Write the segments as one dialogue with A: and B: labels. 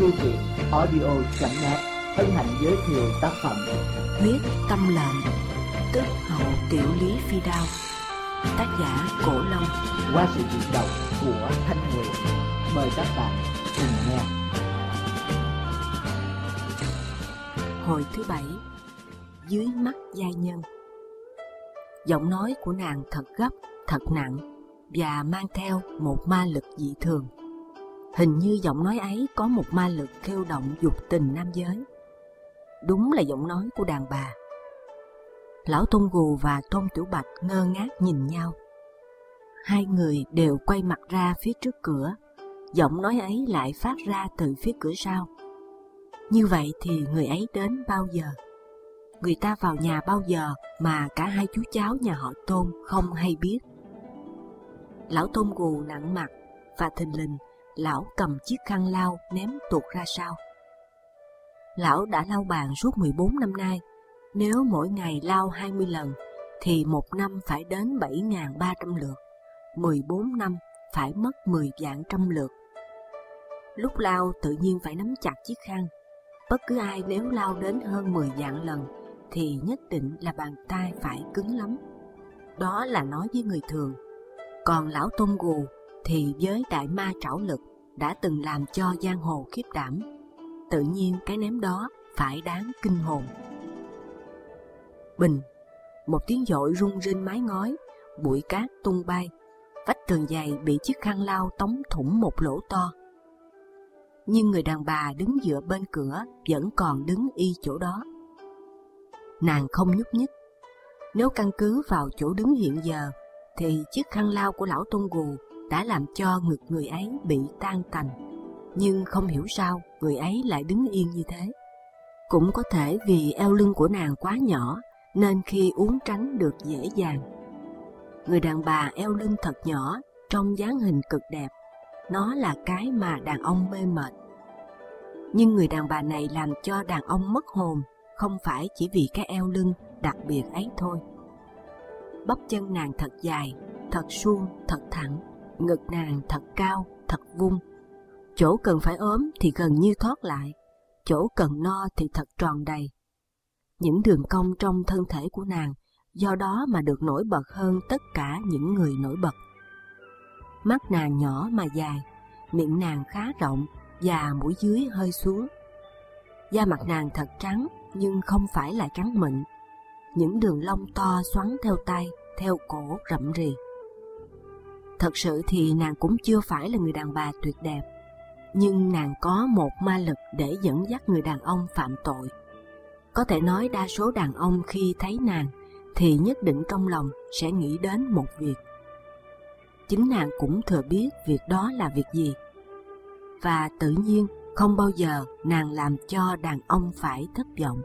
A: Thư viện audio.net hân hạnh giới thiệu tác phẩm
B: Huyết Tâm Lệnh, tức Hậu Tiểu Lý Phi Đao, tác giả Cổ Long,
A: qua sự diễn đọc của Thanh Nguyệt. Mời các bạn cùng nghe.
B: Hồi thứ 7. Dưới mắt giai nhân. Giọng nói của nàng thật gấp, thật nặng và mang theo một ma lực dị thường. Hình như giọng nói ấy có một ma lực khiêu động dục tình nam giới. Đúng là giọng nói của đàn bà. Lão Tôn Gù và Tôn Tiểu Bạch ngơ ngác nhìn nhau. Hai người đều quay mặt ra phía trước cửa. Giọng nói ấy lại phát ra từ phía cửa sau. Như vậy thì người ấy đến bao giờ? Người ta vào nhà bao giờ mà cả hai chú cháu nhà họ Tôn không hay biết? Lão Tôn Gù nặng mặt và thình lình lão cầm chiếc khăn lau ném tuột ra sau. Lão đã lau bàn suốt 14 năm nay. Nếu mỗi ngày lau 20 lần thì một năm phải đến 7.300 lượt. 14 năm phải mất 10 vạn trăm lượt. Lúc lau tự nhiên phải nắm chặt chiếc khăn. Bất cứ ai nếu lau đến hơn 10 vạn lần thì nhất định là bàn tay phải cứng lắm. Đó là nói với người thường. Còn lão Tôn Gù thì với đại ma trảo lực đã từng làm cho giang hồ khiếp đảm. Tự nhiên cái ném đó phải đáng kinh hồn. Bình, một tiếng dội rung rinh mái ngói, bụi cát tung bay, vách tường dày bị chiếc khăn lau tống thủng một lỗ to. Nhưng người đàn bà đứng dựa bên cửa vẫn còn đứng y chỗ đó. Nàng không nhúc nhích. Nếu căn cứ vào chỗ đứng hiện giờ thì chiếc khăn lau của lão Tôn Gù đã làm cho ngực người ấy bị tan tành. Nhưng không hiểu sao người ấy lại đứng yên như thế. Cũng có thể vì eo lưng của nàng quá nhỏ nên khi uốn tránh được dễ dàng. Người đàn bà eo lưng thật nhỏ, trong dáng hình cực đẹp. Nó là cái mà đàn ông mê mệt. Nhưng người đàn bà này làm cho đàn ông mất hồn, không phải chỉ vì cái eo lưng đặc biệt ấy thôi. Bắp chân nàng thật dài, thật suông, thật thẳng. Ngực nàng thật cao, thật vung. Chỗ cần phải ốm thì gần như thoát lại, chỗ cần no thì thật tròn đầy. Những đường cong trong thân thể của nàng do đó mà được nổi bật hơn tất cả những người nổi bật. Mắt nàng nhỏ mà dài, miệng nàng khá rộng và mũi dưới hơi xuống. Da mặt nàng thật trắng nhưng không phải là trắng mịn. Những đường lông to xoắn theo tay, theo cổ rậm rì. Thật sự thì nàng cũng chưa phải là người đàn bà tuyệt đẹp, nhưng nàng có một ma lực để dẫn dắt người đàn ông phạm tội. Có thể nói đa số đàn ông khi thấy nàng thì nhất định trong lòng sẽ nghĩ đến một việc. Chính nàng cũng thừa biết việc đó là việc gì. Và tự nhiên không bao giờ nàng làm cho đàn ông phải thất vọng.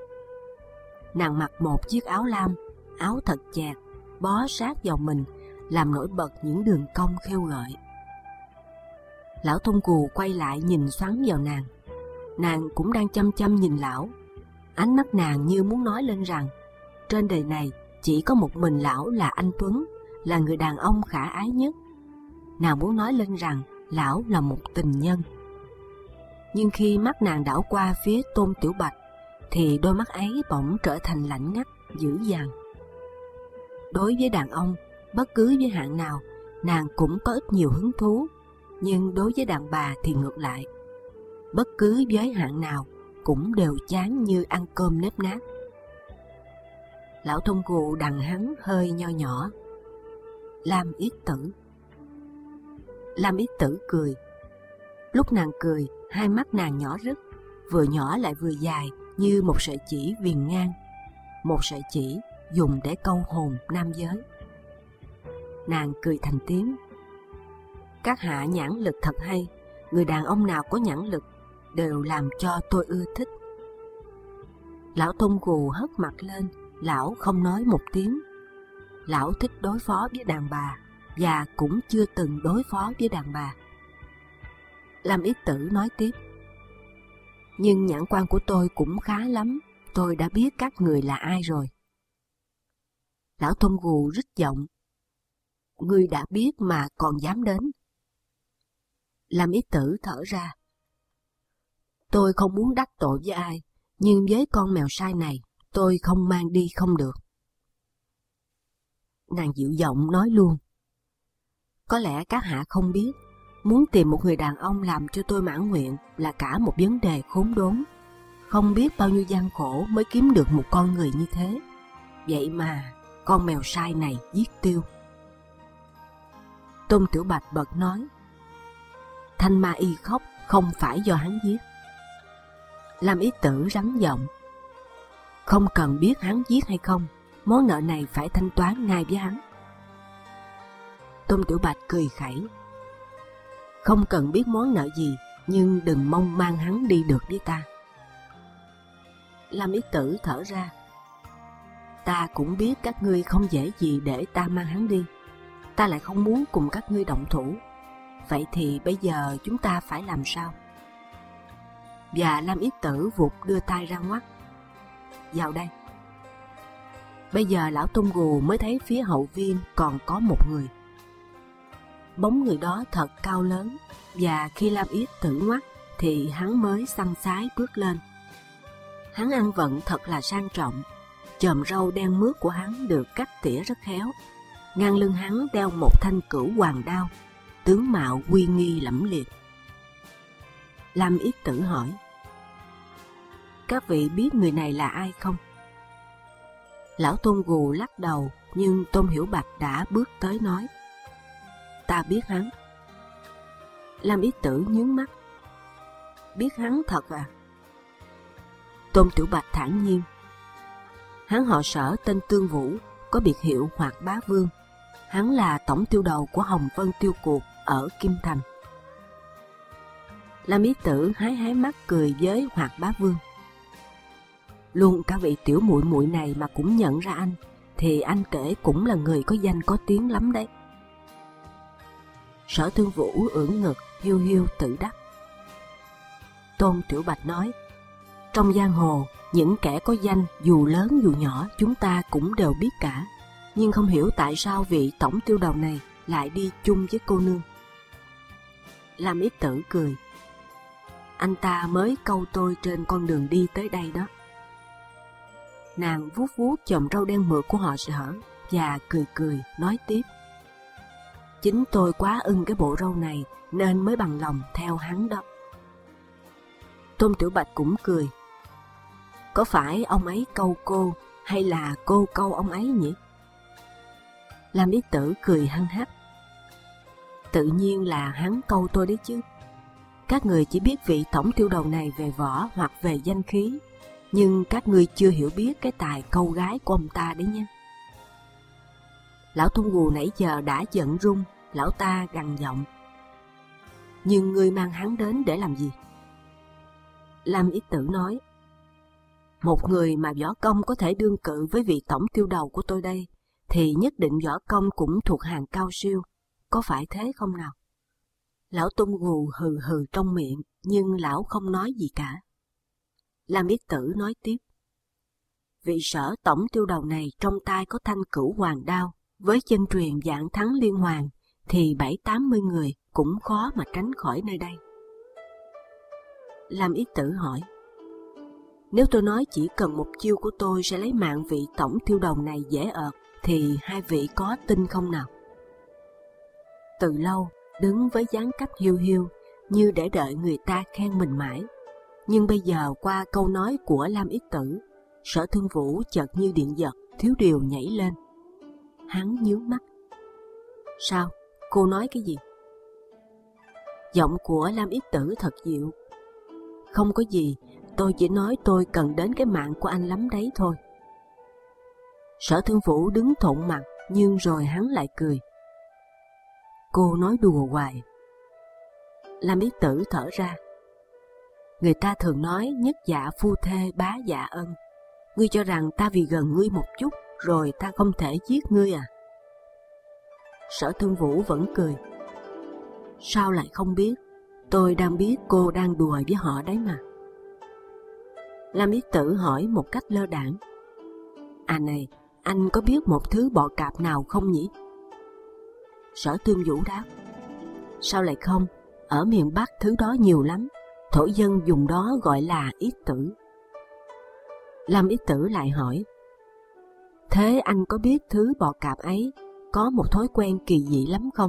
B: Nàng mặc một chiếc áo lam, áo thật chẹt, bó sát vào mình, làm nổi bật những đường cong khêu gợi. Lão Tôn Gù quay lại nhìn xoắn vào nàng. Nàng cũng đang chăm chăm nhìn lão. Ánh mắt nàng như muốn nói lên rằng trên đời này chỉ có một mình lão là anh Tuấn, là người đàn ông khả ái nhất. Nàng muốn nói lên rằng lão là một tình nhân. Nhưng khi mắt nàng đảo qua phía Tôn Tiểu Bạch thì đôi mắt ấy bỗng trở thành lạnh ngắt, dữ dằn. Đối với đàn ông, bất cứ giới hạn nào, nàng cũng có ít nhiều hứng thú, nhưng đối với đàn bà thì ngược lại. Bất cứ giới hạn nào cũng đều chán như ăn cơm nếp nát. Lão Tôn Gù đằng hắn hơi nho nhỏ. Lam Yết Tử. Lam Yết Tử cười. Lúc nàng cười, hai mắt nàng nhỏ rứt, vừa nhỏ lại vừa dài như một sợi chỉ viền ngang. Một sợi chỉ dùng để câu hồn nam giới. Nàng cười thành tiếng. Các hạ nhãn lực thật hay, người đàn ông nào có nhãn lực đều làm cho tôi ưa thích. Lão Tôn Gù hất mặt lên, lão không nói một tiếng. Lão thích đối phó với đàn bà và cũng chưa từng đối phó với đàn bà. Lam Yết Tử nói tiếp. Nhưng nhãn quan của tôi cũng khá lắm, tôi đã biết các người là ai rồi. Lão Tôn Gù rít giọng. Ngươi đã biết mà còn dám đến. Lam Yết Tử thở ra. Tôi không muốn đắc tội với ai, nhưng với con mèo sai này, tôi không mang đi không được. Nàng dịu giọng nói luôn. Có lẽ các hạ không biết, muốn tìm một người đàn ông làm cho tôi mãn nguyện là cả một vấn đề khốn đốn. Không biết bao nhiêu gian khổ mới kiếm được một con người như thế. Vậy mà con mèo sai này giết tiêu. Tôn Tiểu Bạch bật nói. Thanh Ma Y khóc không phải do hắn giết. Lam Ý Tử rắn giọng. Không cần biết hắn giết hay không, món nợ này phải thanh toán ngay với hắn. Tôn Tiểu Bạch cười khẩy. Không cần biết món nợ gì, nhưng đừng mong mang hắn đi được với ta. Lam Ý Tử thở ra. Ta cũng biết các ngươi không dễ gì để ta mang hắn đi. Ta lại không muốn cùng các ngươi động thủ. Vậy thì bây giờ chúng ta phải làm sao? Và Lam Ý Tử vụt đưa tay ra ngoắt. Vào đây. Bây giờ lão Tôn Gù mới thấy phía hậu viên còn có một người. Bóng người đó thật cao lớn, và khi Lam Ý Tử ngoắt thì hắn mới săn sái bước lên. Hắn ăn vận thật là sang trọng. Chòm râu đen mướt của hắn được cắt tỉa rất khéo. Ngang lưng hắn đeo một thanh cửu hoàng đao, tướng mạo uy nghi lẫm liệt. Lam Ý Tử hỏi. Các vị biết người này là ai không? Lão Tôn Gù lắc đầu, nhưng Tôn Hiểu Bạch đã bước tới nói. Ta biết hắn. Lam Ý Tử nhướng mắt. Biết hắn thật à? Tôn Tiểu Bạch thản nhiên. Hắn họ Sở tên Tương Vũ, có biệt hiệu Hoạt Bá Vương. Hắn là tổng tiêu đầu của Hồng Vân Tiêu Cuộc ở Kim Thành. Lam Ý Tử hái hái mắt cười với Hoạt Bá Vương. Luôn cả vị tiểu muội muội này mà cũng nhận ra anh, thì anh kể cũng là người có danh có tiếng lắm đấy. Sở Tương Vũ ưỡn ngực, hiu hiu tự đắc. Tôn Tiểu Bạch nói. Trong giang hồ, những kẻ có danh dù lớn dù nhỏ chúng ta cũng đều biết cả. Nhưng không hiểu tại sao vị tổng tiêu đầu này lại đi chung với cô nương. Lam Ý Tử cười. Anh ta mới câu tôi trên con đường đi tới đây đó. Nàng vuốt vuốt chòm râu đen mượt của họ Sở và cười cười nói tiếp. Chính tôi quá ưng cái bộ râu này nên mới bằng lòng theo hắn đó. Tôn Tiểu Bạch cũng cười. Có phải ông ấy câu cô hay là cô câu ông ấy nhỉ? Lam Ý Tử cười hăng hắc. Tự nhiên là hắn câu tôi đấy chứ. Các người chỉ biết vị tổng tiêu đầu này về võ hoặc về danh khí, nhưng các ngươi chưa hiểu biết cái tài câu gái của ông ta đấy nhé. Lão Tôn Gù nãy giờ đã giận run, lão ta gằn giọng. Nhưng ngươi mang hắn đến để làm gì? Lam Ý Tử nói. Một người mà võ công có thể đương cự với vị tổng tiêu đầu của tôi đây, thì nhất định võ công cũng thuộc hàng cao siêu, có phải thế không nào? Lão Tôn Gù hừ hừ trong miệng, nhưng lão không nói gì cả. Lam Ý Tử nói tiếp. Vị Sở tổng tiêu đầu này trong tay có thanh cửu hoàng đao, với chân truyền dạng thắng liên hoàn, thì 70-80 người cũng khó mà tránh khỏi nơi đây. Lam Ý Tử hỏi. Nếu tôi nói chỉ cần một chiêu của tôi sẽ lấy mạng vị tổng tiêu đầu này dễ ợt, thì hai vị có tin không nào? Từ lâu, đứng với dáng cách hiu hiu, như để đợi người ta khen mình mãi. Nhưng bây giờ qua câu nói của Lam Ý Tử, Sở Thương Vũ chợt như điện giật, thiếu điều nhảy lên. Hắn nhướng mắt. Sao? Cô nói cái gì? Giọng của Lam Ý Tử thật dịu. Không có gì, tôi chỉ nói tôi cần đến cái mạng của anh lắm đấy thôi. Sở Thương Vũ đứng thộn mặt, nhưng rồi hắn lại cười. Cô nói đùa hoài. Lam Ý Tử thở ra. Người ta thường nói nhất dạ phu thê bá dạ ân. Ngươi cho rằng ta vì gần ngươi một chút rồi ta không thể giết ngươi à? Sở Thương Vũ vẫn cười. Sao lại không biết? Tôi đang biết cô đang đùa với họ đấy mà. Lam Ý Tử hỏi một cách lơ đãng. À này, anh có biết một thứ bọ cạp nào không nhỉ? Sở Thương Vũ đáp. Sao lại không? Ở miền Bắc thứ đó nhiều lắm. thổ dân dùng đó gọi là yết tử. Lam Yết Tử lại hỏi: thế anh có biết thứ bò cạp ấy có một thói quen kỳ dị lắm không?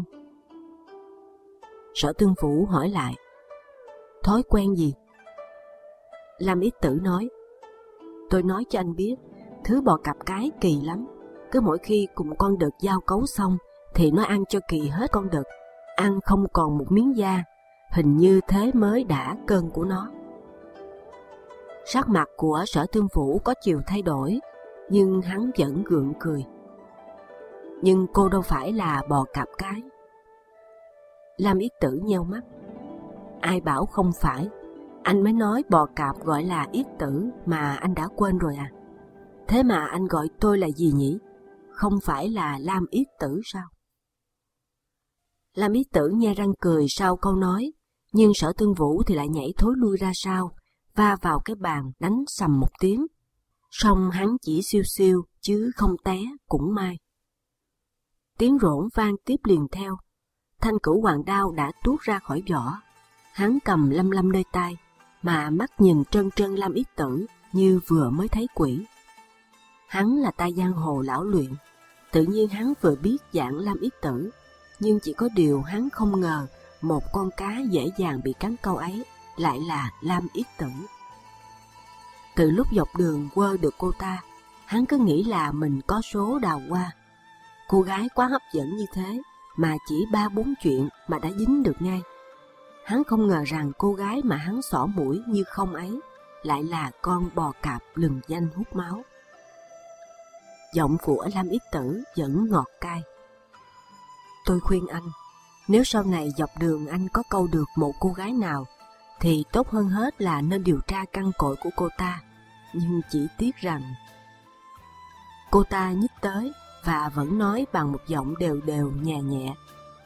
B: Sở Tương Phủ hỏi lại: thói quen gì? Lam Yết Tử nói: tôi nói cho anh biết, thứ bò cạp cái kỳ lắm. Cứ mỗi khi cùng con đực giao cấu xong thì nó ăn cho kỳ hết con đực, ăn không còn một miếng da, hình như thế mới đã cơn của nó. Sắc mặt của Sở Tương Phủ có chiều thay đổi, nhưng hắn vẫn gượng cười. Nhưng cô đâu phải là bò cạp cái. Lam Yết Tử nheo mắt: ai bảo không phải? Anh mới nói bò cạp gọi là Yết Tử mà anh đã quên rồi à? Thế mà anh gọi tôi là gì nhỉ? Không phải là Lam Yết Tử sao? Lam Yết Tử nhe răng cười sau câu nói, nhưng Sở Tương Vũ thì lại nhảy thối lui ra sau, va vào cái bàn đánh sầm một tiếng. Song hắn chỉ siêu siêu chứ không té cũng may. Tiếng rỗng vang tiếp liền theo. Thanh Cửu Hoàng đao đã tuốt ra khỏi vỏ. Hắn cầm lăm lăm nơi tay, mà mắt nhìn trân trân Lam Yết Tử như vừa mới thấy quỷ. Hắn là tay giang hồ lão luyện, tự nhiên hắn vừa biết dạng Lam Yết Tử, nhưng chỉ có điều hắn không ngờ một con cá dễ dàng bị cắn câu ấy lại là Lam Yết Tử. Từ lúc dọc đường quơ được cô ta, hắn cứ nghĩ là mình có số đào hoa. Cô gái quá hấp dẫn như thế mà chỉ 3-4 chuyện mà đã dính được ngay. Hắn không ngờ rằng cô gái mà hắn xỏ mũi như không ấy lại là con bò cạp lừng danh hút máu. Giọng của Lam Yết Tử vẫn ngọt cay. Tôi khuyên anh, nếu sau này dọc đường anh có câu được một cô gái nào, thì tốt hơn hết là nên điều tra căn cội của cô ta. Nhưng chỉ tiếc rằng... Cô ta nhích tới và vẫn nói bằng một giọng đều đều nhẹ nhẹ.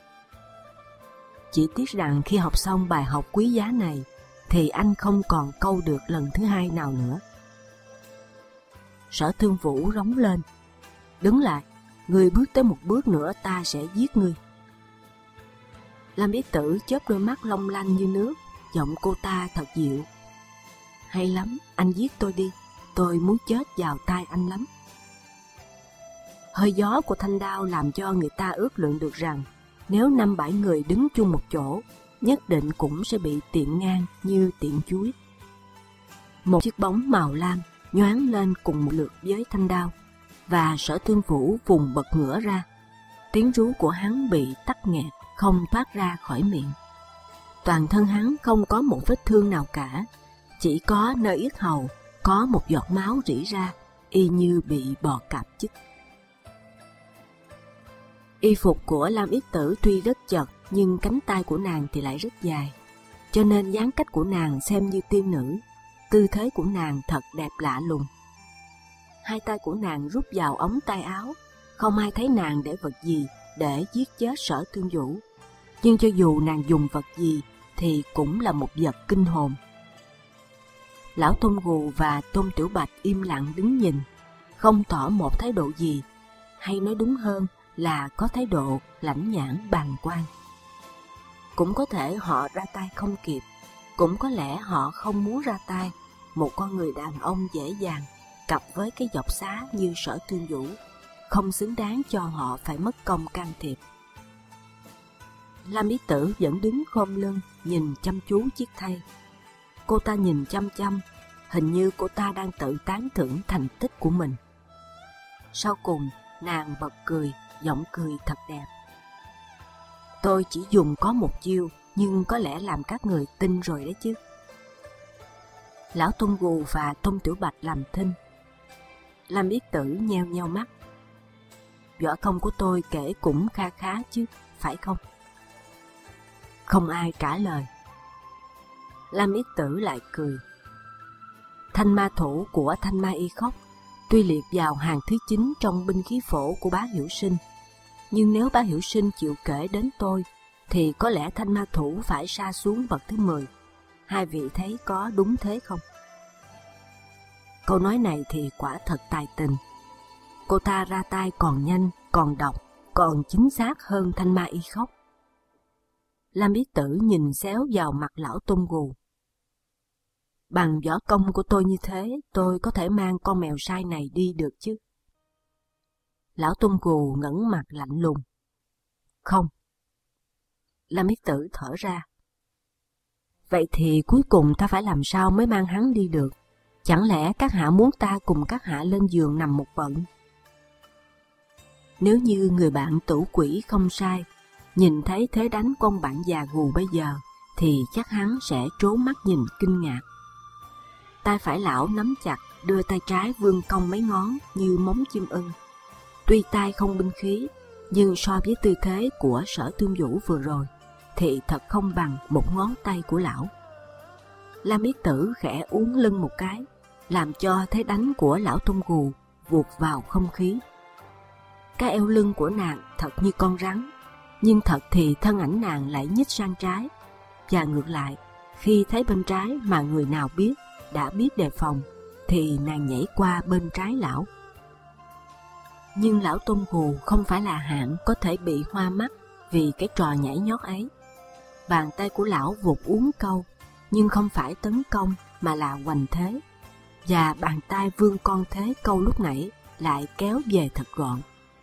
B: Chỉ tiếc rằng khi học xong bài học quý giá này, thì anh không còn câu được lần thứ hai nào nữa. Sở Thương Vũ rống lên: đứng lại, ngươi bước tới một bước nữa ta sẽ giết ngươi. Lam Yết Tử chớp đôi mắt long lanh như nước, giọng cô ta thật dịu: hay lắm, anh giết tôi đi, tôi muốn chết vào tay anh lắm. Hơi gió của thanh đao làm cho người ta ước lượng được rằng nếu 5-7 người đứng chung một chỗ, nhất định cũng sẽ bị tiện ngang như tiện chuối. Một chiếc bóng màu lam nhoáng lên cùng một lượt với thanh đao, và Sở Tương Vũ vùng bật ngửa ra. Tiếng rú của hắn bị tắc nghẹt, không thoát ra khỏi miệng. Toàn thân hắn không có một vết thương nào cả, chỉ có nơi yết hầu có một giọt máu rỉ ra, y như bị bò cạp chích. Y phục của Lam Yết Tử tuy rất chật, nhưng cánh tay của nàng thì lại rất dài, cho nên dáng cách của nàng xem như tiên nữ. Tư thế của nàng thật đẹp lạ lùng. Hai tay của nàng rút vào ống tay áo, không ai thấy nàng để vật gì để giết chết Sở Tương Vũ. Nhưng cho dù nàng dùng vật gì thì cũng là một vật kinh hồn. Lão Tôn Gù và Tôn Tiểu Bạch im lặng đứng nhìn, không tỏ một thái độ gì, hay nói đúng hơn là có thái độ lãnh nhãn bàng quan. Cũng có thể họ ra tay không kịp, cũng có lẽ họ không muốn ra tay. Một con người đàn ông dễ dàng cặp với cái dọc xá như Sở Tương Vũ không xứng đáng cho họ phải mất công can thiệp. Lam Yết Tử vẫn đứng khom lưng nhìn chăm chú chiếc thây. Cô ta nhìn chăm chăm, hình như cô ta đang tự tán thưởng thành tích của mình. Sau cùng nàng bật cười, giọng cười thật đẹp. Tôi chỉ dùng có một chiêu, nhưng có lẽ làm các người tin rồi đấy chứ. Lão Tôn Gù và Tôn Tiểu Bạch làm thinh. Lam Yết Tử nheo nheo mắt. Võ công của tôi kể cũng kha khá chứ, phải không? Không ai trả lời. Lam Yết Tử lại cười. Thanh ma thủ của Thanh Ma Y Khóc tuy liệt vào hàng thứ 9 trong binh khí phổ của Bá Hiểu Sinh, nhưng nếu Bá Hiểu Sinh chịu kể đến tôi, thì có lẽ thanh ma thủ phải sa xuống bậc thứ 10. Hai vị thấy có đúng thế không? Câu nói này thì quả thật tài tình. Cô ta ra tay còn nhanh, còn độc, còn chính xác hơn Thanh Ma Y Khóc. Lam Yết Tử nhìn xéo vào mặt lão Tôn Gù. Bằng võ công của tôi như thế, tôi có thể mang con mèo sai này đi được chứ? Lão Tung Gù ngẩng mặt lạnh lùng. Không. Lam Yết Tử thở ra. Vậy thì cuối cùng ta phải làm sao mới mang hắn đi được? Chẳng lẽ các hạ muốn ta cùng các hạ lên giường nằm một bận? Nếu như người bạn Tử Quỷ không sai, nhìn thấy thế đánh con bạn già gù bây giờ, thì chắc hắn sẽ trố mắt nhìn kinh ngạc. Tay phải lão nắm chặt, đưa tay trái vươn cong mấy ngón như móng chim ưng. Tuy tay không binh khí, nhưng so với tư thế của Sở Tương Vũ vừa rồi, thì thật không bằng một ngón tay của lão. Lam Yết Tử khẽ uốn lưng một cái, làm cho thế đánh của lão Tung Gù vụt vào không khí. Cái eo lưng của nàng thật như con rắn, nhưng thật thì thân ảnh nàng lại nhích sang trái, và ngược lại, khi thấy bên trái mà người nào biết đã biết đề phòng, thì nàng nhảy qua bên trái lão. Nhưng lão Tung Gù không phải là hạng có thể bị hoa mắt vì cái trò nhảy nhót ấy. Bàn tay của lão vụt uốn câu, nhưng không phải tấn công mà là hoành thế, và bàn tay vươn con thế câu lúc nãy lại kéo về thật gọn.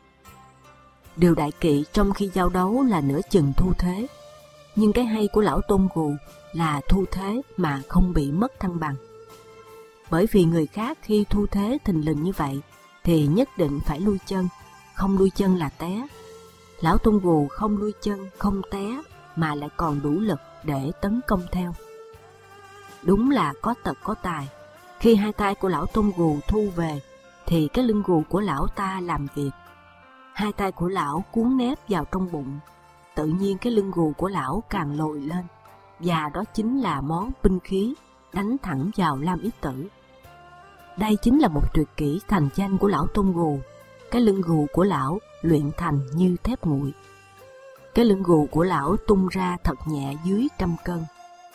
B: Điều đại kỵ trong khi giao đấu là nửa chừng thu thế, nhưng cái hay của lão Tung Gù là thu thế mà không bị mất thăng bằng. Bởi vì người khác khi thu thế thình lình như vậy thì nhất định phải lui chân, không lui chân là té. Lão Tung Gù không lui chân, không té, mà lại còn đủ lực để tấn công theo. Đúng là có tật có tài. Khi hai tay của lão Tung Gù thu về, thì cái lưng gù của lão ta làm việc. Hai tay của lão cuốn nép vào trong bụng, tự nhiên cái lưng gù của lão càng lồi lên, và đó chính là món binh khí đánh thẳng vào Lam Yết Tử. Đây chính là một tuyệt kỹ thành danh của lão Tung Gù. Cái lưng gù của lão luyện thành như thép nguội. Cái lưng gù của lão tung ra thật nhẹ dưới 100 cân.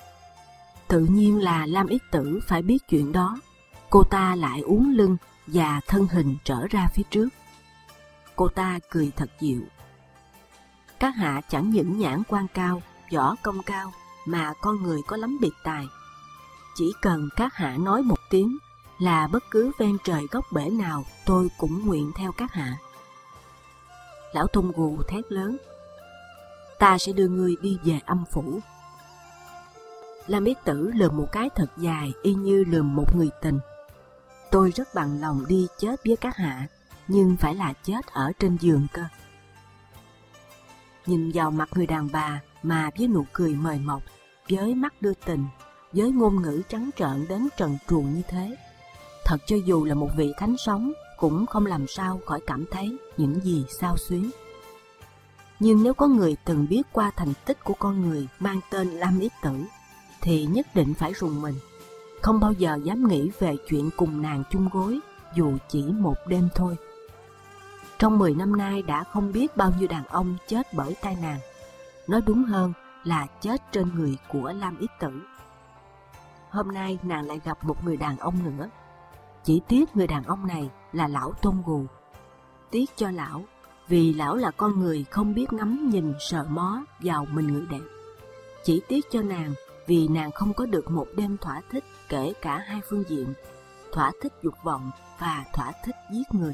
B: Tự nhiên là Lam Yết Tử phải biết chuyện đó. Cô ta lại uốn lưng và thân hình trở ra phía trước. Cô ta cười thật dịu. Các hạ chẳng những nhãn quan cao, võ công cao, mà con người có lắm biệt tài. Chỉ cần các hạ nói một tiếng là bất cứ ven trời góc bể nào tôi cũng nguyện theo các hạ. Lão Tung Gù thét lớn. Ta sẽ đưa ngươi đi về âm phủ. Lam Yết Tử lườm một cái thật dài y như lườm một người tình. Tôi rất bằng lòng đi chết với các hạ, nhưng phải là chết ở trên giường cơ. Nhìn vào mặt người đàn bà mà với nụ cười mời mọc, với mắt đưa tình, với ngôn ngữ trắng trợn đến trần truồng như thế, thật cho dù là một vị thánh sống cũng không làm sao khỏi cảm thấy những gì xao xuyến. Nhưng nếu có người từng biết qua thành tích của con người mang tên Lam Yết Tử, thì nhất định phải rùng mình, không bao giờ dám nghĩ về chuyện cùng nàng chung gối dù chỉ một đêm thôi. Trong 10 năm nay đã không biết bao nhiêu đàn ông chết bởi tai nàng, nói đúng hơn là chết trên người của Lam Yết Tử. Hôm nay nàng lại gặp một người đàn ông nữa. Chỉ tiếc người đàn ông này là lão Tung Gù. Tiếc cho lão, vì lão là con người không biết ngắm nhìn sờ mó vào mình người đẹp. Chỉ tiếc cho nàng, vì nàng không có được một đêm thỏa thích kể cả hai phương diện, thỏa thích dục vọng và thỏa thích giết người.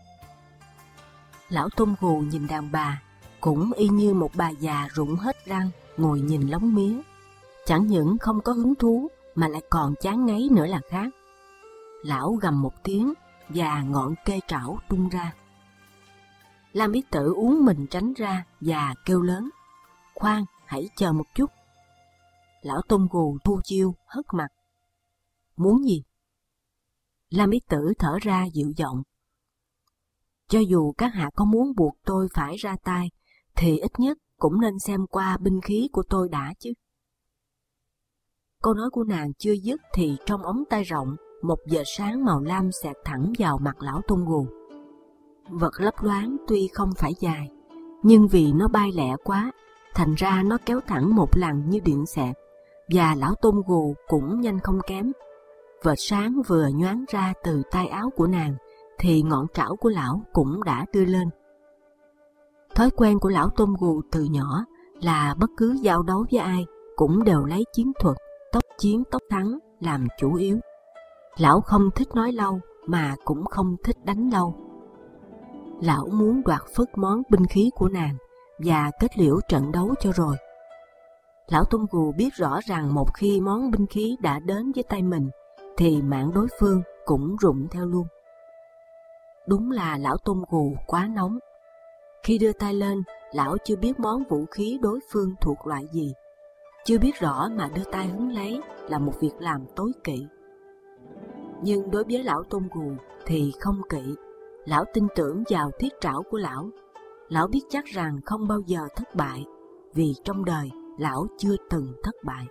B: Lão Tung Gù nhìn đàn bà, cũng y như một bà già rụng hết răng ngồi nhìn lóng mía. Chẳng những không có hứng thú mà lại còn chán ngấy nữa là khác. Lão gầm một tiếng và ngọn kê trảo tung ra. Lam Yết Tử uốn mình tránh ra và kêu lớn. Khoan, hãy chờ một chút. Lão Tung Gù thu chiêu hất mặt. Muốn gì? Lam Yết Tử thở ra dịu giọng. Cho dù các hạ có muốn buộc tôi phải ra tay, thì ít nhất cũng nên xem qua binh khí của tôi đã chứ. Câu nói của nàng chưa dứt thì trong ống tay rộng, một vệt sáng màu lam xẹt thẳng vào mặt lão Tung Gù. Vật lấp loáng tuy không phải dài, nhưng vì nó bay lẹ quá, thành ra nó kéo thẳng một lần như điện xẹt, và lão Tung Gù cũng nhanh không kém. Vệt sáng vừa nhoáng ra từ tay áo của nàng, thì ngọn trảo của lão cũng đã đưa lên. Thói quen của lão Tung Gù từ nhỏ là bất cứ giao đấu với ai cũng đều lấy chiến thuật, tốc chiến tốc thắng, làm chủ yếu. Lão không thích nói lâu mà cũng không thích đánh lâu. Lão muốn đoạt phất món binh khí của nàng và kết liễu trận đấu cho rồi. Lão Tôn Gù biết rõ rằng một khi món binh khí đã đến với tay mình thì mạng đối phương cũng rụng theo luôn. Đúng là lão Tôn Gù quá nóng. Khi đưa tay lên, lão chưa biết món vũ khí đối phương thuộc loại gì. Chưa biết rõ mà đưa tay hứng lấy là một việc làm tối kỵ. Nhưng đối với lão Tôn Gù thì không kỵ. Lão tin tưởng vào thiết trảo của lão. Lão biết chắc rằng không bao giờ thất bại, vì trong đời lão chưa từng thất bại.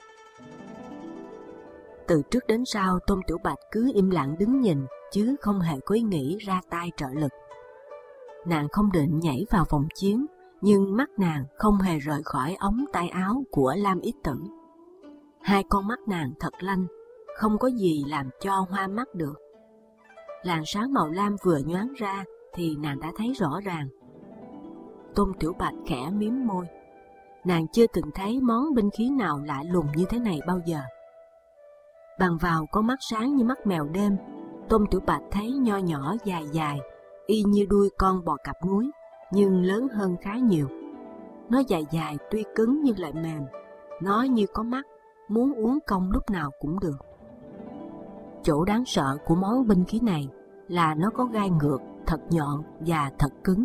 B: Từ trước đến sau, Tôn Tiểu Bạch cứ im lặng đứng nhìn, chứ không hề có ý nghĩ ra tay trợ lực. Nàng không định nhảy vào vòng chiến, nhưng mắt nàng không hề rời khỏi ống tay áo của Lam Yết Tử. Hai con mắt nàng thật lanh, không có gì làm cho hoa mắt được. Làn sáng màu lam vừa nhoáng ra thì nàng đã thấy rõ ràng. Tôn Tiểu Bạch khẽ mím môi. Nàng chưa từng thấy món binh khí nào lạ lùng như thế này bao giờ. Bằng vào có mắt sáng như mắt mèo đêm, Tôn Tiểu Bạch thấy nho nhỏ dài dài, y như đuôi con bò cạp núi, nhưng lớn hơn khá nhiều. Nó dài dài tuy cứng nhưng lại mềm. Nó như có mắt, muốn uốn cong lúc nào cũng được. Chỗ đáng sợ của món binh khí này là nó có gai ngược, thật nhọn và thật cứng.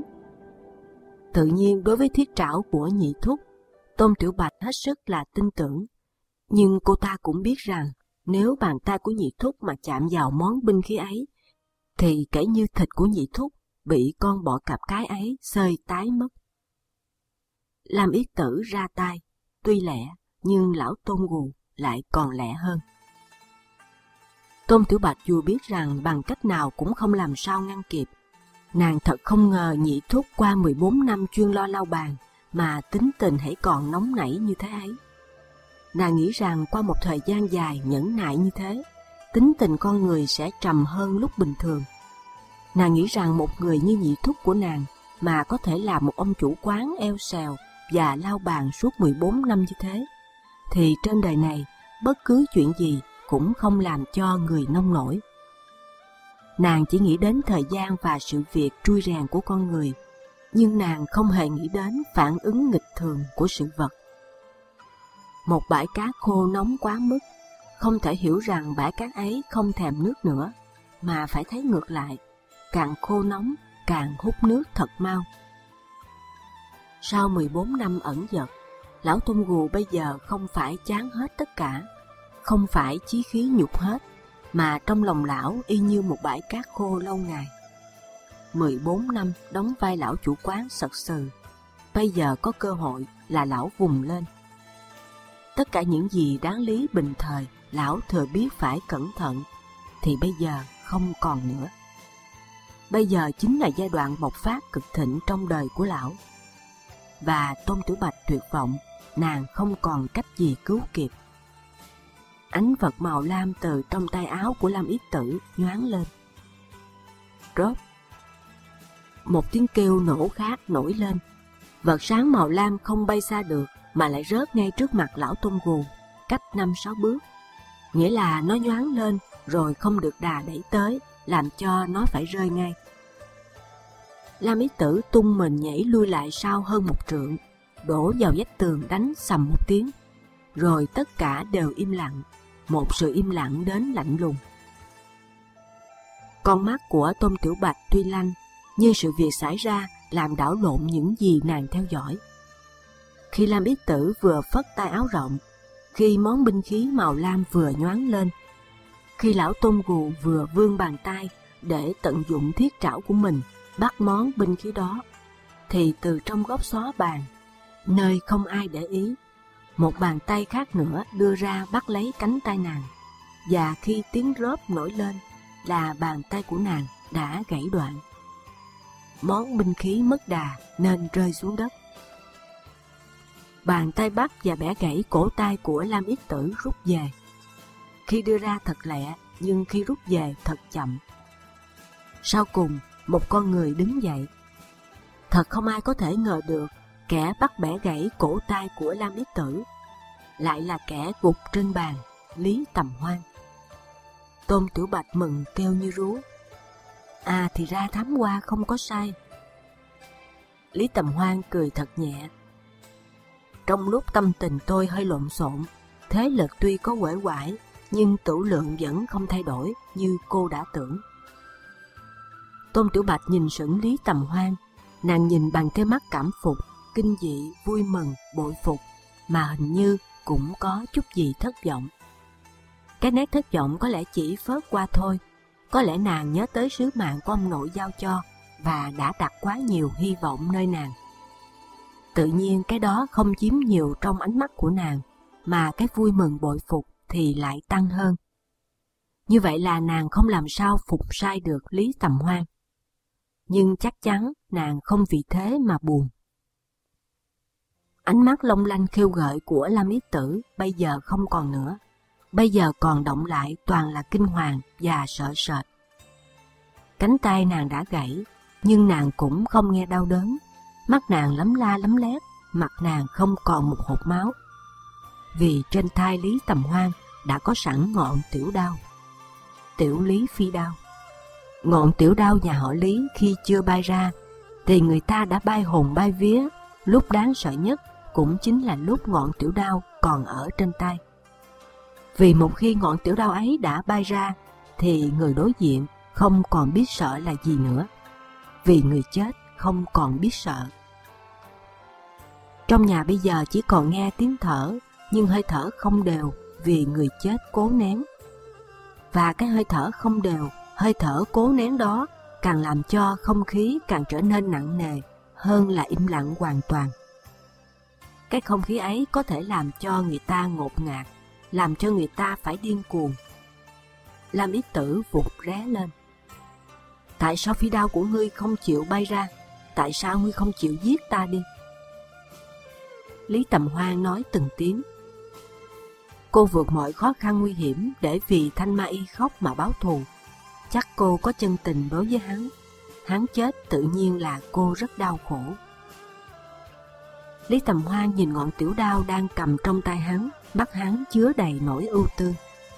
B: Tự nhiên đối với thiết trảo của Nhị Thúc, Tôn Tiểu Bạch hết sức là tin tưởng. Nhưng cô ta cũng biết rằng nếu bàn tay của Nhị Thúc mà chạm vào món binh khí ấy, thì kể như thịt của Nhị Thúc bị con bọ cạp cái ấy xơi tái mất. Lam Yết Tử ra tay, tuy lẹ nhưng lão Tôn Gù lại còn lẹ hơn. Tôn Tiểu Bạch dù biết rằng bằng cách nào cũng không làm sao ngăn kịp. Nàng thật không ngờ Nhị Thúc qua 14 năm chuyên lo lau bàn mà tính tình hãy còn nóng nảy như thế ấy. Nàng nghĩ rằng qua một thời gian dài nhẫn nại như thế, tính tình con người sẽ trầm hơn lúc bình thường. Nàng nghĩ rằng một người như Nhị Thúc của nàng mà có thể là một ông chủ quán eo xèo và lau bàn suốt 14 năm như thế, thì trên đời này bất cứ chuyện gì cũng không làm cho người nông nổi. Nàng chỉ nghĩ đến thời gian và sự việc trui rèn của con người, nhưng nàng không hề nghĩ đến phản ứng nghịch thường của sự vật. Một bãi cát khô nóng quá mức, không thể hiểu rằng bãi cát ấy không thèm nước nữa, mà phải thấy ngược lại, càng khô nóng càng hút nước thật mau. Sau 14 năm ẩn dật, lão Tôn Gù bây giờ không phải chán hết tất cả, không phải chí khí nhục hết, mà trong lòng lão y như một bãi cát khô lâu ngày. 14 năm đóng vai lão chủ quán sật sừ, bây giờ có cơ hội là lão vùng lên. Tất cả những gì đáng lý bình thời lão thừa biết phải cẩn thận, thì bây giờ không còn nữa. Bây giờ chính là giai đoạn bộc phát cực thịnh trong đời của lão. Và Tôn Tiểu Bạch tuyệt vọng, nàng không còn cách gì cứu kịp. Ánh vật màu lam từ trong tay áo của Lam Yết Tử nhoáng lên. Rốt. Một tiếng kêu nổ khác nổi lên. Vật sáng màu lam không bay xa được mà lại rớt ngay trước mặt lão Tôn Gù, cách 5-6 bước. Nghĩa là nó nhoáng lên rồi không được đà đẩy tới, làm cho nó phải rơi ngay. Lam Yết Tử tung mình nhảy lui lại sau hơn 1 trượng, đổ vào vách tường đánh sầm một tiếng. Rồi tất cả đều im lặng, một sự im lặng đến lạnh lùng. Con mắt của Tôn Tiểu Bạch tuy lanh, nhưng sự việc xảy ra làm đảo lộn những gì nàng theo dõi. Khi Lam Yết Tử vừa phất tay áo rộng, khi món binh khí màu lam vừa nhoáng lên, khi lão Tôn Gù vừa vươn bàn tay để tận dụng thiết trảo của mình bắt món binh khí đó, thì từ trong góc xó bàn, nơi không ai để ý, một bàn tay khác nữa đưa ra bắt lấy cánh tay nàng, và khi tiếng rớp nổi lên là bàn tay của nàng đã gãy đoạn. Món binh khí mất đà nên rơi xuống đất. Bàn tay bắt và bẻ gãy cổ tay của Lam Yết Tử rút về. Khi đưa ra thật lẹ, nhưng khi rút về thật chậm. Sau cùng, một con người đứng dậy. Thật không ai có thể ngờ được kẻ bắt bẻ gãy cổ tay của Lam Yết Tử lại là kẻ gục trên bàn Lý Tầm Hoan. Tôn Tiểu Bạch mừng kêu như rú. À, thì ra thám hoa không có sai. Lý Tầm Hoan cười thật nhẹ. Trong lúc tâm tình tôi hơi lộn xộn, thế lực tuy có uể oải, nhưng tửu lượng vẫn không thay đổi như cô đã tưởng. Tôn Tiểu Bạch nhìn sững Lý Tầm Hoan, nàng nhìn bằng cái mắt cảm phục, kinh dị, vui mừng, bội phục, mà hình như cũng có chút gì thất vọng. Cái nét thất vọng có lẽ chỉ phớt qua thôi, có lẽ nàng nhớ tới sứ mạng của ông nội giao cho và đã đặt quá nhiều hy vọng nơi nàng. Tự nhiên cái đó không chiếm nhiều trong ánh mắt của nàng, mà cái vui mừng bội phục thì lại tăng hơn. Như vậy là nàng không làm sao phục sai được Lý Tầm Hoan. Nhưng chắc chắn nàng không vì thế mà buồn. Ánh mắt long lanh khêu gợi của Lam Yết Tử bây giờ không còn nữa. Bây giờ còn động lại toàn là kinh hoàng và sợ sệt. Cánh tay nàng đã gãy, nhưng nàng cũng không nghe đau đớn. Mắt nàng lấm la lấm lét, mặt nàng không còn một hột máu. Vì trên thai Lý Tầm Hoan đã có sẵn ngọn tiểu đao. Tiểu Lý Phi Đao. Ngọn tiểu đao nhà họ Lý khi chưa bay ra, thì người ta đã bay hồn bay vía. Lúc đáng sợ nhất cũng chính là lúc ngọn tiểu đao còn ở trên tay. Vì một khi ngọn tiểu đao ấy đã bay ra, thì người đối diện không còn biết sợ là gì nữa. Vì người chết không còn biết sợ. Trong nhà bây giờ chỉ còn nghe tiếng thở, nhưng hơi thở không đều vì người chết cố nén. Và cái hơi thở không đều, hơi thở cố nén đó càng làm cho không khí càng trở nên nặng nề hơn là im lặng hoàn toàn. Cái không khí ấy có thể làm cho người ta ngột ngạt, làm cho người ta phải điên cuồng. Lam Yết Tử vụt ré lên. Tại sao phi đao của ngươi không chịu bay ra? Tại sao ngươi không chịu giết ta đi? Lý Tầm Hoan nói từng tiếng. Cô vượt mọi khó khăn nguy hiểm để vì Thanh Ma Y khóc mà báo thù. Chắc cô có chân tình đối với hắn. Hắn chết tự nhiên là cô rất đau khổ. Lý Tầm Hoan nhìn ngọn tiểu đao đang cầm trong tay hắn, mắt hắn chứa đầy nỗi ưu tư.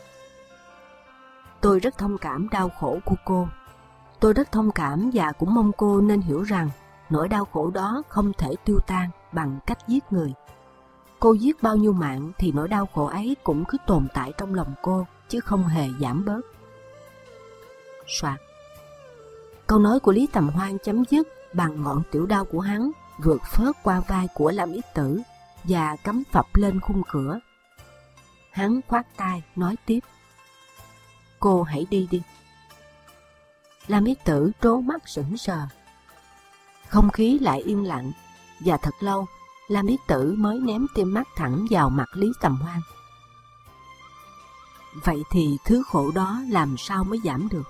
B: Tôi rất thông cảm đau khổ của cô. Tôi rất thông cảm và cũng mong cô nên hiểu rằng nỗi đau khổ đó không thể tiêu tan bằng cách giết người. Cô giết bao nhiêu mạng thì nỗi đau khổ ấy cũng cứ tồn tại trong lòng cô, chứ không hề giảm bớt. Soạt. Câu nói của Lý Tầm Hoan chấm dứt bằng ngọn tiểu đao của hắn vượt phớt qua vai của Lam Yết Tử và cắm phập lên khung cửa. Hắn khoát tay nói tiếp. Cô hãy đi đi. Lam Yết Tử trố mắt sững sờ. Không khí lại yên lặng, và thật lâu Lam Yết Tử mới ném tia mắt thẳng vào mặt Lý Tầm Hoan. Vậy thì thứ khổ đó làm sao mới giảm được?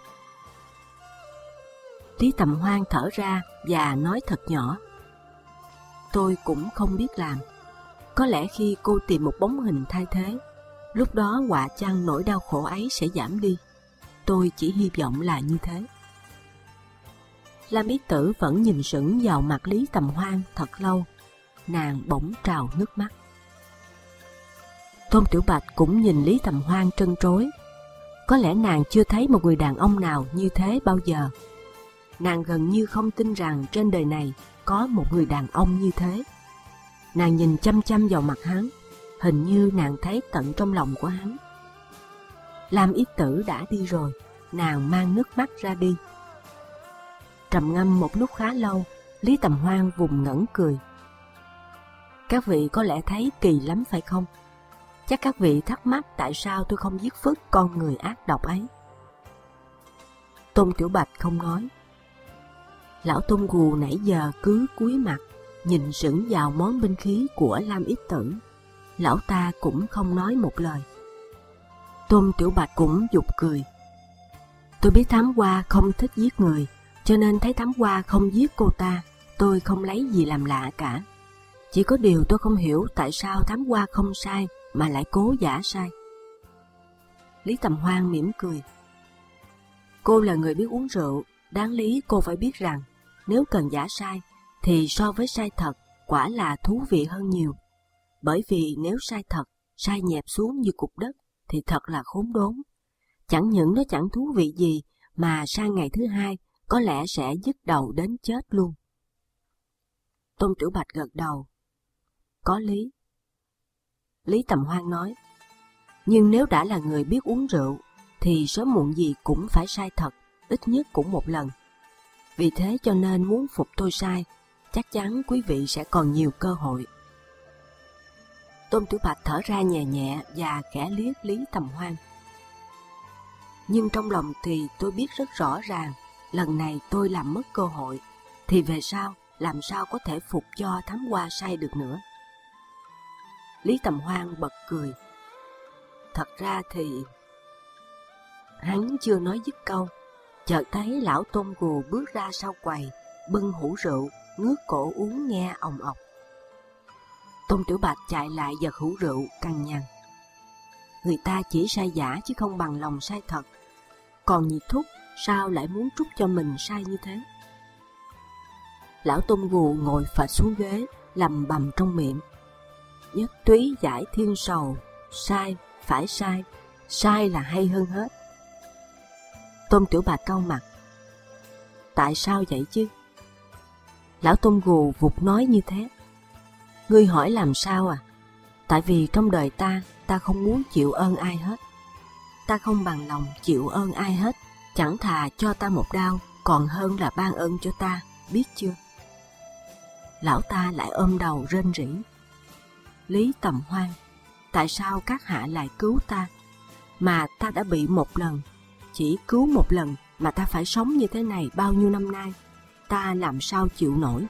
B: Lý Tầm Hoan thở ra và nói thật nhỏ. Tôi cũng không biết làm. Có lẽ khi cô tìm một bóng hình thay thế, lúc đó họa chăng nỗi đau khổ ấy sẽ giảm đi. Tôi chỉ hy vọng là như thế. Lam Yết Tử vẫn nhìn sững vào mặt Lý Tầm Hoan thật lâu. Nàng bỗng trào nước mắt. Tôn Tiểu Bạch cũng nhìn Lý Tầm Hoan trân trối. Có lẽ nàng chưa thấy một người đàn ông nào như thế bao giờ. Nàng gần như không tin rằng trên đời này có một người đàn ông như thế. Nàng nhìn chăm chăm vào mặt hắn, hình như nàng thấy tận trong lòng của hắn. Lam Yết Tử đã đi rồi, nàng mang nước mắt ra đi. Trầm ngâm một lúc khá lâu, Lý Tầm Hoan vùng ngẩn cười. Các vị có lẽ thấy kỳ lắm phải không? Chắc các vị thắc mắc tại sao tôi không giết phức con người ác độc ấy. Tôn Tiểu Bạch không nói. Lão Tôn Gù nãy giờ cứ cúi mặt, nhìn sững vào món binh khí của Lam Yết Tử. Lão ta cũng không nói một lời. Tôn Tiểu Bạch cũng giục cười. Tôi biết thám hoa không thích giết người, cho nên thấy thám hoa không giết cô ta, tôi không lấy gì làm lạ cả. Chỉ có điều tôi không hiểu tại sao thám hoa không sai mà lại cố giả sai. Lý Tầm Hoan mỉm cười. Cô là người biết uống rượu, đáng lý cô phải biết rằng nếu cần giả sai thì so với sai thật quả là thú vị hơn nhiều. Bởi vì nếu sai thật, sai nhẹp xuống như cục đất thì thật là khốn đốn. Chẳng những nó chẳng thú vị gì, mà sang ngày thứ hai có lẽ sẽ nhức đầu đến chết luôn. Tôn Tiểu Bạch gật đầu. Có lý. Lý Tầm Hoan nói, nhưng nếu đã là người biết uống rượu, thì sớm muộn gì cũng phải sai thật, ít nhất cũng một lần. Vì thế cho nên muốn phục tôi sai, chắc chắn quý vị sẽ còn nhiều cơ hội. Tôn Tiểu Bạch thở ra nhẹ nhẹ và khẽ liếc Lý Tầm Hoan. Nhưng trong lòng thì tôi biết rất rõ ràng, lần này tôi làm mất cơ hội, thì về sau làm sao có thể phục cho Thám Hoa sai được nữa. Lý Tầm Hoan bật cười. Thật ra thì... Hắn chưa nói dứt câu, chợt thấy lão Tôn Gù bước ra sau quầy, bưng hũ rượu, ngước cổ uống nghe ồng ọc. Tôn Tiểu Bạch chạy lại giật hũ rượu, cằn nhằn. Người ta chỉ sai giả chứ không bằng lòng sai thật. Còn Nhị Thúc sao lại muốn trút cho mình sai như thế? Lão Tôn Gù ngồi phịch xuống ghế, lầm bầm trong miệng. Nhất túy giải thiên sầu, sai, phải sai, sai là hay hơn hết. Tôn Tiểu Bạch cau mặt. Tại sao vậy chứ? Lão Tôn Gù vụt nói như thế. Ngươi hỏi làm sao à? Tại vì trong đời ta không muốn chịu ơn ai hết. Ta không bằng lòng chịu ơn ai hết. Chẳng thà cho ta một đau, còn hơn là ban ơn cho ta, biết chưa? Lão ta lại ôm đầu rên rỉ. Lý Tầm Hoan, tại sao các hạ lại cứu ta? Mà ta đã bị một lần, chỉ cứu một lần mà ta phải sống như thế này bao nhiêu năm nay, ta làm sao chịu nổi?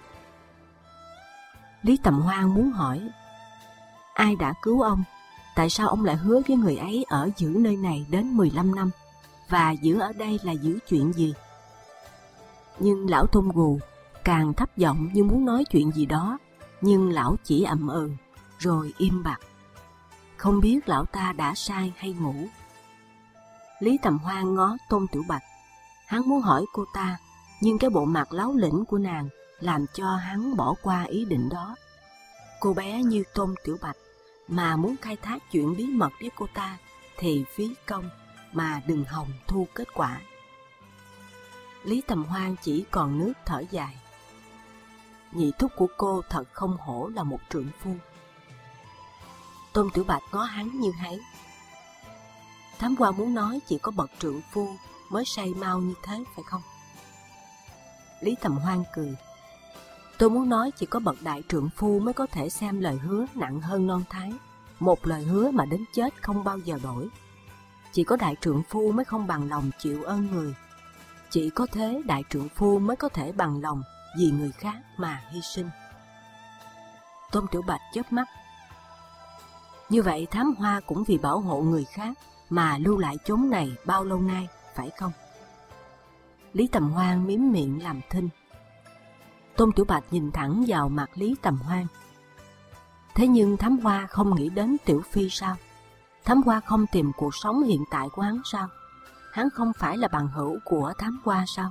B: Lý Tầm Hoan muốn hỏi, ai đã cứu ông? Tại sao ông lại hứa với người ấy ở giữ nơi này đến 15 năm? Và giữ ở đây là giữ chuyện gì? Nhưng lão Tôn Gù càng thấp giọng như muốn nói chuyện gì đó, nhưng lão chỉ ậm ừ, rồi im bặt. Không biết lão ta đã sai hay ngủ. Lý Tầm Hoan ngó Tôn Tiểu Bạch. Hắn muốn hỏi cô ta, nhưng cái bộ mặt láu lĩnh của nàng làm cho hắn bỏ qua ý định đó. Cô bé như Tôn Tiểu Bạch mà muốn khai thác chuyện bí mật với cô ta thì phí công mà đừng hòng thu kết quả. Lý Tầm Hoan chỉ còn nước thở dài. Nhị Thúc của cô thật không hổ là một trượng phu. Tôn Tiểu Bạch ngó hắn như háy. Thám Hoa muốn nói chỉ có bậc trượng phu mới say mau như thế phải không? Lý Tầm Hoan cười. Tôi muốn nói chỉ có bậc đại trượng phu mới có thể xem lời hứa nặng hơn non thái, một lời hứa mà đến chết không bao giờ đổi. Chỉ có đại trượng phu mới không bằng lòng chịu ơn người. Chỉ có thế đại trượng phu mới có thể bằng lòng vì người khác mà hy sinh. Tôn Tiểu Bạch chớp mắt. Như vậy Thám Hoa cũng vì bảo hộ người khác mà lưu lại chốn này bao lâu nay, phải không? Lý Tầm Hoan mím miệng làm thinh. Tôn Tiểu Bạch nhìn thẳng vào mặt Lý Tầm Hoan. Thế nhưng Thám Hoa không nghĩ đến Tiểu Phi sao? Thám Hoa không tìm cuộc sống hiện tại của hắn sao? Hắn không phải là bằng hữu của Thám Hoa sao?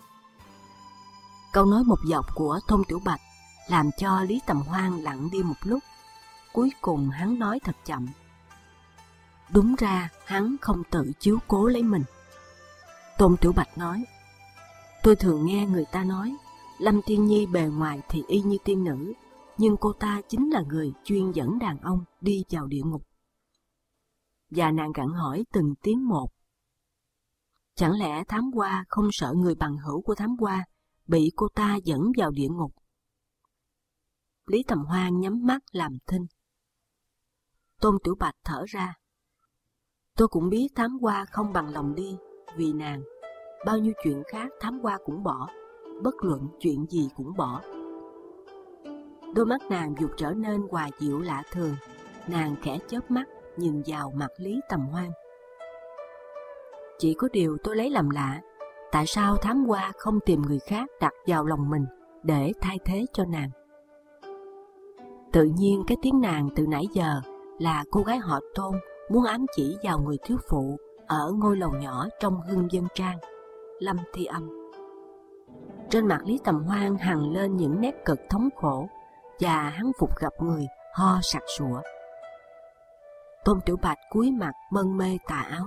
B: Câu nói một dọc của Tôn Tiểu Bạch làm cho Lý Tầm Hoan lặng đi một lúc. Cuối cùng hắn nói thật chậm. Đúng ra hắn không tự chiếu cố lấy mình. Tôn Tiểu Bạch nói, tôi thường nghe người ta nói, Lâm Tiên Nhi bề ngoài thì y như tiên nữ, nhưng cô ta chính là người chuyên dẫn đàn ông đi vào địa ngục. Và nàng gặng hỏi từng tiếng một. Chẳng lẽ Thám Hoa không sợ người bằng hữu của Thám Hoa bị cô ta dẫn vào địa ngục? Lý Tầm Hoan nhắm mắt làm thinh. Tôn Tiểu Bạch thở ra. Tôi cũng biết Thám Hoa không bằng lòng đi vì nàng. Bao nhiêu chuyện khác Thám Hoa cũng bỏ, bất luận chuyện gì cũng bỏ. Đôi mắt nàng vụt trở nên hòa dịu lạ thường. Nàng khẽ chớp mắt nhìn vào mặt Lý Tầm Hoan. Chỉ có điều tôi lấy làm lạ, tại sao Thám Hoa không tìm người khác đặt vào lòng mình để thay thế cho nàng? Tự nhiên cái tiếng nàng từ nãy giờ là cô gái họ Tôn muốn ám chỉ vào người thiếu phụ ở ngôi lầu nhỏ trong Hưng Dân Trang, Lâm Thi Âm. Trên mặt Lý Tầm Hoan hằn lên những nét cực thống khổ, và hắn phục gặp người ho sặc sụa. Tôn Tiểu Bạch cúi mặt mân mê tà áo.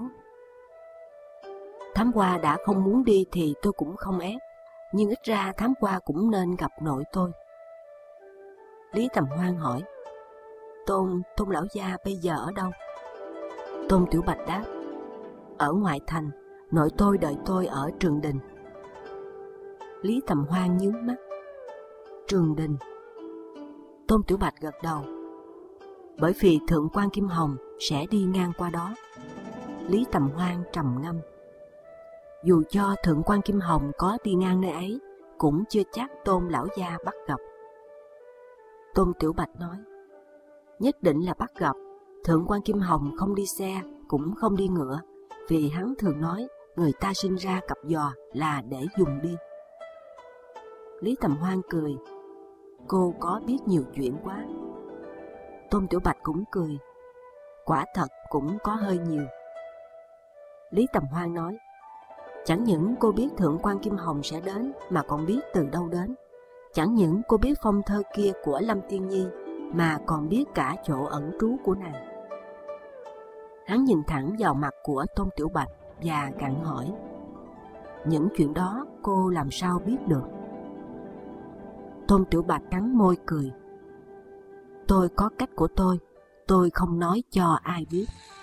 B: Thám Hoa đã không muốn đi thì tôi cũng không ép, nhưng ít ra Thám Hoa cũng nên gặp nội tôi. Lý Tầm Hoan hỏi, Tôn lão gia bây giờ ở đâu? Tôn Tiểu Bạch đáp, ở ngoại thành, nội tôi đợi tôi ở Trường Đình. Lý Tầm Hoan nhướng mắt. Trường Đình? Tôn Tiểu Bạch gật đầu. Bởi vì Thượng quan Kim Hồng sẽ đi ngang qua đó. Lý Tầm Hoan trầm ngâm. Dù cho Thượng quan Kim Hồng có đi ngang nơi ấy, cũng chưa chắc Tôn lão gia bắt gặp. Tôn Tiểu Bạch nói, nhất định là bắt gặp. Thượng quan Kim Hồng không đi xe, cũng không đi ngựa, vì hắn thường nói người ta sinh ra cặp giò là để dùng đi. Lý Tầm Hoan cười, cô có biết nhiều chuyện quá. Tôn Tiểu Bạch cũng cười, quả thật cũng có hơi nhiều. Lý Tầm Hoan nói, chẳng những cô biết Thượng quan Kim Hồng sẽ đến, mà còn biết từ đâu đến. Chẳng những cô biết phong thơ kia của Lâm Tiên Nhi, mà còn biết cả chỗ ẩn trú của nàng. Hắn nhìn thẳng vào mặt của Tôn Tiểu Bạch và gặng hỏi, những chuyện đó cô làm sao biết được? Tôn Tiểu Bạch cắn môi cười, tôi có cách của tôi không nói cho ai biết.